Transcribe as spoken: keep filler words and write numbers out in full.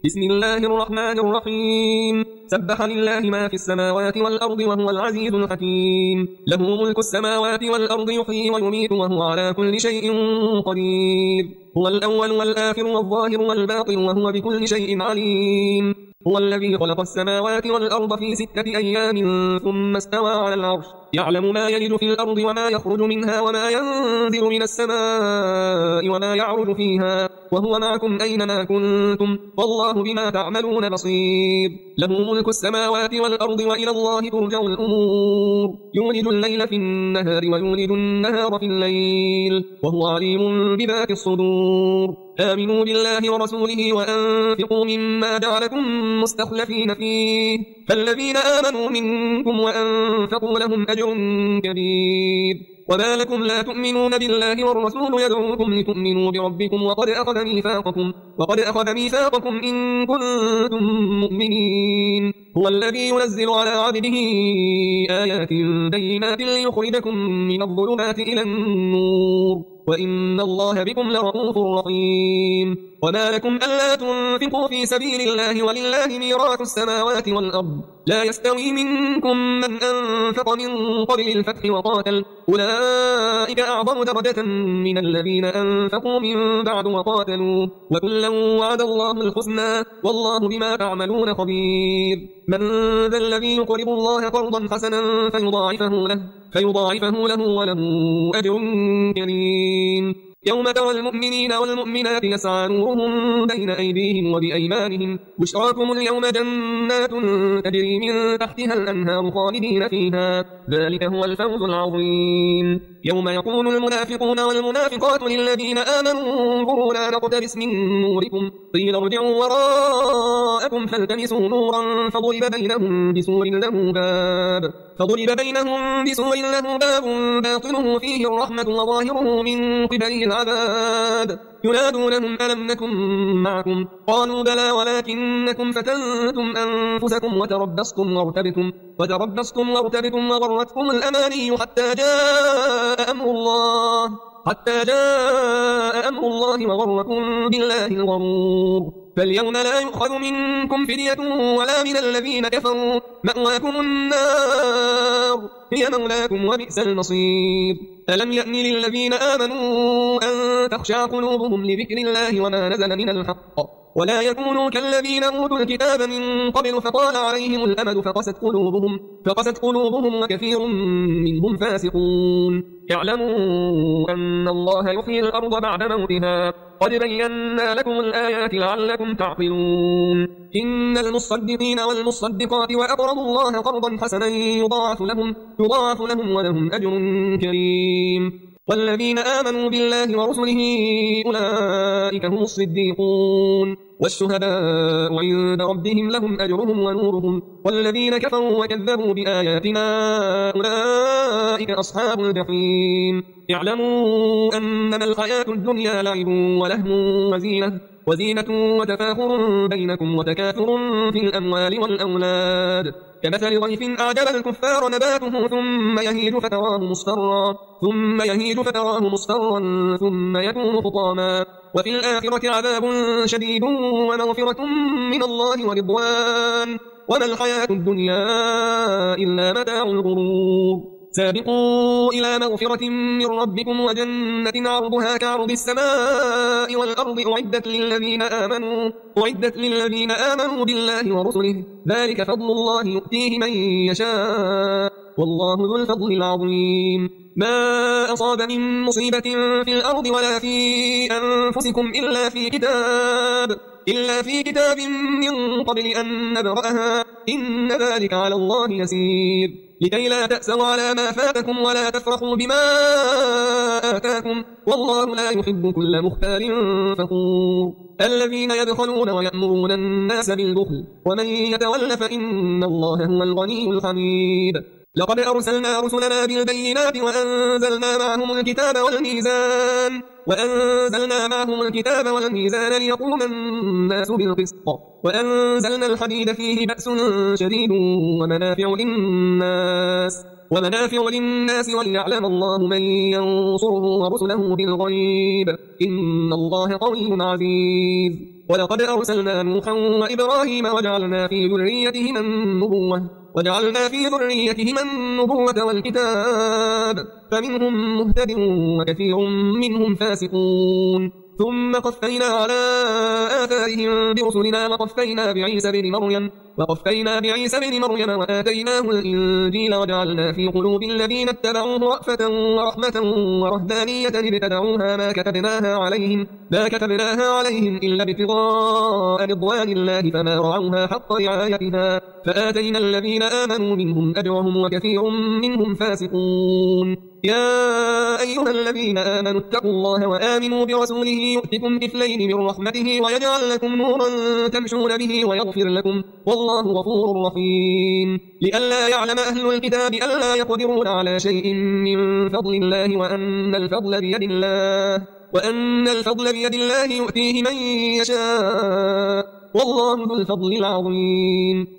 بسم الله الرحمن الرحيم سبح لله ما في السماوات والأرض وهو العزيز الحكيم له ملك السماوات والأرض يحيي ويميت وهو على كل شيء قدير هو الأول والآخر والظاهر والباطن وهو بكل شيء عليم هو الذي خلق السماوات والأرض في ستة أيام ثم استوى على العرش يعلم ما يلج في الأرض وما يخرج منها وما ينزل من السماء وما يعرج فيها وهو معكم أينما كنتم والله بما تعملون بصير له ملك السماوات والأرض وإلى الله ترجع الأمور يولج الليل في النهار ويولج النهار في الليل وهو عليم بذات الصدور آمنوا بالله ورسوله وأنفقوا مما جعلكم مستخلفين فيه فالذين آمنوا منكم وأنفقوا لهم أجر كبير وما لكم لا تؤمنون بالله والرسول يدعوكم لتؤمنوا بربكم وقد أخذ ميثاقكم وقد أخذ ميثاقكم إن كنتم مؤمنين هو الذي ينزل على عبده آيات بينات ليخرجكم من الظلمات إلى النور وإن الله بكم لرؤوف رحيم وما لكم ألا تنفقوا في سبيل الله ولله ميراث السماوات والأرض لا يستوي منكم من أنفق من قبل الفتح وقاتل أولئك أعظم درجة من الذين أنفقوا من بعد وقاتلوا وكلا وعد الله الحسنى والله بما تعملون خبير من ذا الذي يقرض الله قرضا حسنا فيضاعفه له فيضاعفه له وله أجر كريم يوم ترى المؤمنين والمؤمنات يسعى نورهم بين أيديهم وبأيمانهم بشراكم اليوم جنات تجري من تحتها الأنهار خالدين فيها ذلك هو الفوز العظيم يوم يقول المنافقون والمنافقات للذين آمنوا انظرونا نقتبس من نوركم قيل ارجعوا وراءكم فالتمسوا نورا فضرب بينهم بسور له باب فضرب بينهم بسور له باب باطنه فيه الرحمة وظاهره من قبله العذاب ينادونهم ألم نكن معكم قالوا بلى ولكنكم فتنتم أنفسكم وتربصتم وارتبتم وتربصتم وارتبتم وغرتكم الأماني حتى جاء أمر الله حتى جاء أمر الله وغركم بالله الغرور فاليوم لا يؤخذ منكم فدية ولا من الذين كفروا مأواكم النار هي مولاكم وبئس المصير ألم يأن للذين آمنوا أن تخشع قلوبهم لذكر الله وما نزل من الحق ولا يكونوا كالذين أوتوا الكتاب من قبل فطال عليهم الأمد فقست قلوبهم فقست قلوبهم وكثير منهم فاسقون اعلموا أن الله يحيي الأرض بعد موتها قد بينا لكم الآيات لعلكم تعقلون إن المصدقين والمصدقات وأقرضوا الله قرضا حسنا يضاعف لهم يضاعف لهم ولهم أجر كريم والذين آمنوا بالله ورسله أولئك هم الصديقون والشهداء عند ربهم لهم أجرهم ونورهم والذين كفروا وكذبوا بآياتنا أولئك أصحاب الجحيم اعلموا أنما الحياة الدنيا لعب ولهو وزينة وزينة وتفاخر بينكم وتكاثر في الأموال والأولاد كمثل غيث أعجب الكفار نباته ثم يهيج فتراه مصفرا ثم يهيج فتراه مصفرا ثم يكون حطاما وفي الآخرة عذاب شديد ومغفرة من الله ورضوان وما الحياة الدنيا إلا متاع الغرور سابقوا إلى مغفرة من ربكم وجنة عرضها كعرض السماء والأرض أعدت للذين آمنوا أعدت للذين آمنوا بالله ورسله ذلك فضل الله يؤتيه من يشاء والله ذو الفضل العظيم ما أصاب من مصيبة في الأرض ولا في أنفسكم إلا في كتاب إلا في كتاب من قبل أن نبرأها إن ذلك على الله يسير لكي لا تأسوا على ما فاتكم ولا تفرحوا بما آتاكم والله لا يحب كل مختال فخور الذين يبخلون ويأمرون الناس بالبخل ومن يتول فإن الله هو الغني الحميد لقد أرسلنا رسلنا بالبينات وأنزلنا معهم الكتاب والميزان وأنزلنا معهم الكتاب والميزان ليقوم الناس بالقسط وأنزلنا الحديد فيه بأس شديد ومنافع للناس ومنافع للناس وليعلم الله من ينصره ورسله بالغيب إن الله قوي عزيز ولقد أرسلنا نوحا وإبراهيم وجعلنا في ذريتهما النبوة وجعلنا في ذريتهما النبوة والكتاب فمنهم مهتد وكثير منهم فاسقون ثم قفينا على آثارهم برسلنا وقفينا بعيسى بن مريم وقفينا بعيسى بن مريم وآتيناه الإنجيل وجعلنا في قلوب الذين اتبعوه رأفة ورحمة ورهبانية ابتدعوها ما كتبناها عليهم ما كتبناها عليهم إلا ابتغاء رضوان الله فما رعوها حق رعايتها فآتينا الذين آمنوا منهم أجرهم وكثير منهم فاسقون يا أيها الذين آمنوا اتقوا الله وآمنوا برسوله يؤتكم كفلين من رحمته ويجعل لكم نورا تمشون به ويغفر لكم والله غفور رحيم لئلا يعلم أهل الكتاب ألا يقدرون على شيء من فضل الله وأن الفضل بيد الله وأن الفضل بيد الله يؤتيه من يشاء والله ذو الفضل العظيم